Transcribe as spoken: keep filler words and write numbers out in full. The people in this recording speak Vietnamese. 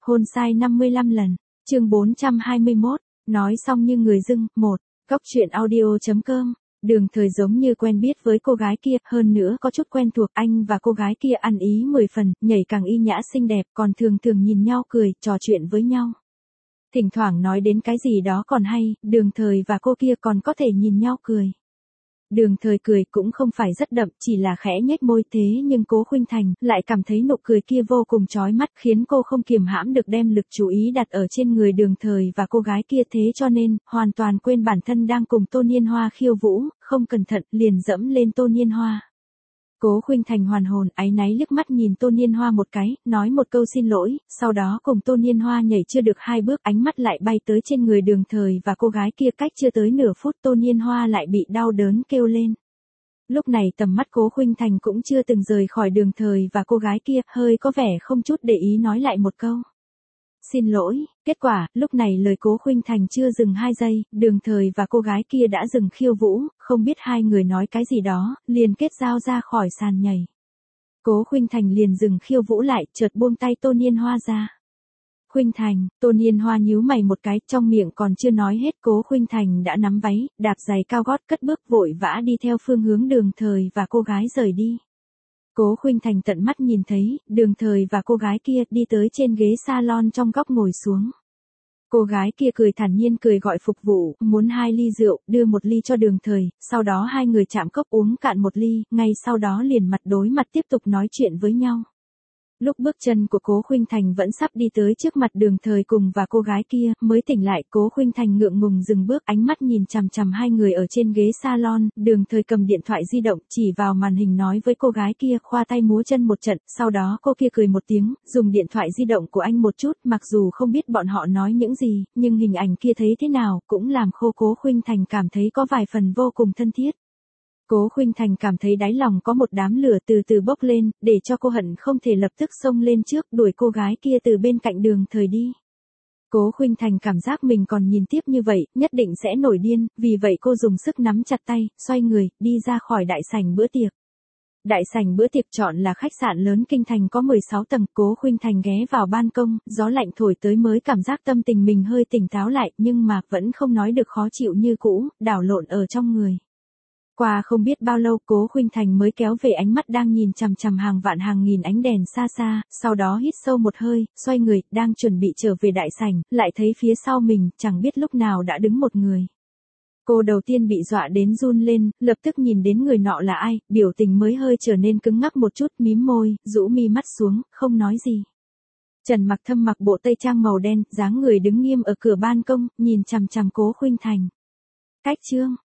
Hôn sai năm mươi lăm lần. Chương bốn trăm hai mươi mốt. Nói xong như người dưng. một. Cóc truyện audio chấm com. Đường Thời giống như quen biết với cô gái kia, hơn nữa có chút quen thuộc. Anh và cô gái kia ăn ý mười phần, nhảy càng y nhã xinh đẹp, còn thường thường nhìn nhau cười, trò chuyện với nhau. Thỉnh thoảng nói đến cái gì đó còn hay, Đường Thời và cô kia còn có thể nhìn nhau cười. Đường Thời cười cũng không phải rất đậm, chỉ là khẽ nhếch môi, thế nhưng Cố Khuynh Thành lại cảm thấy nụ cười kia vô cùng chói mắt, khiến cô không kiềm hãm được đem lực chú ý đặt ở trên người Đường Thời và cô gái kia, thế cho nên hoàn toàn quên bản thân đang cùng Tô Niên Hoa khiêu vũ, không cẩn thận liền dẫm lên Tô Niên Hoa. Cố Khuynh Thành hoàn hồn, áy náy liếc mắt nhìn Tô Niên Hoa một cái, nói một câu xin lỗi, sau đó cùng Tô Niên Hoa nhảy chưa được hai bước, ánh mắt lại bay tới trên người Đường Thời và cô gái kia, cách chưa tới nửa phút Tô Niên Hoa lại bị đau đớn kêu lên. Lúc này tầm mắt Cố Khuynh Thành cũng chưa từng rời khỏi Đường Thời và cô gái kia, hơi có vẻ không chút để ý nói lại một câu. Xin lỗi, kết quả, lúc này lời Cố Khuynh Thành chưa dừng hai giây, Đường Thời và cô gái kia đã dừng khiêu vũ, không biết hai người nói cái gì đó, liền kết giao ra khỏi sàn nhảy. Cố Khuynh Thành liền dừng khiêu vũ lại, chợt buông tay Tô Niên Hoa ra. Khuynh Thành, Tô Niên Hoa nhíu mày một cái, trong miệng còn chưa nói hết, Cố Khuynh Thành đã nắm váy, đạp giày cao gót cất bước vội vã đi theo phương hướng Đường Thời và cô gái rời đi. Cố Khuynh Thành tận mắt nhìn thấy, Đường Thời và cô gái kia đi tới trên ghế salon trong góc ngồi xuống. Cô gái kia cười thản nhiên cười gọi phục vụ, muốn hai ly rượu, đưa một ly cho Đường Thời, sau đó hai người chạm cốc uống cạn một ly, ngay sau đó liền mặt đối mặt tiếp tục nói chuyện với nhau. Lúc bước chân của Cố Khuynh Thành vẫn sắp đi tới trước mặt Đường Thời cùng và cô gái kia, mới tỉnh lại, Cố Khuynh Thành ngượng ngùng dừng bước, ánh mắt nhìn chằm chằm hai người ở trên ghế salon, Đường Thời cầm điện thoại di động, chỉ vào màn hình nói với cô gái kia, khoa tay múa chân một trận, sau đó cô kia cười một tiếng, dùng điện thoại di động của anh một chút, mặc dù không biết bọn họ nói những gì, nhưng hình ảnh kia thấy thế nào, cũng làm khô Cố Khuynh Thành cảm thấy có vài phần vô cùng thân thiết. Cố Khuynh Thành cảm thấy đáy lòng có một đám lửa từ từ bốc lên, để cho cô hận không thể lập tức xông lên trước, đuổi cô gái kia từ bên cạnh Đường Thời đi. Cố Khuynh Thành cảm giác mình còn nhìn tiếp như vậy, nhất định sẽ nổi điên, vì vậy cô dùng sức nắm chặt tay, xoay người, đi ra khỏi đại sảnh bữa tiệc. Đại sảnh bữa tiệc chọn là khách sạn lớn kinh thành có mười sáu tầng, Cố Khuynh Thành ghé vào ban công, gió lạnh thổi tới mới cảm giác tâm tình mình hơi tỉnh táo lại, nhưng mà vẫn không nói được khó chịu như cũ, đảo lộn ở trong người. Qua không biết bao lâu, Cố Khuynh Thành mới kéo về ánh mắt đang nhìn chằm chằm hàng vạn hàng nghìn ánh đèn xa xa, sau đó hít sâu một hơi, xoay người, đang chuẩn bị trở về đại sảnh, lại thấy phía sau mình, chẳng biết lúc nào đã đứng một người. Cô đầu tiên bị dọa đến run lên, lập tức nhìn đến người nọ là ai, biểu tình mới hơi trở nên cứng ngắc một chút, mím môi, rũ mi mắt xuống, không nói gì. Trần Mặc Thâm mặc bộ tây trang màu đen, dáng người đứng nghiêm ở cửa ban công, nhìn chằm chằm Cố Khuynh Thành. Cách chương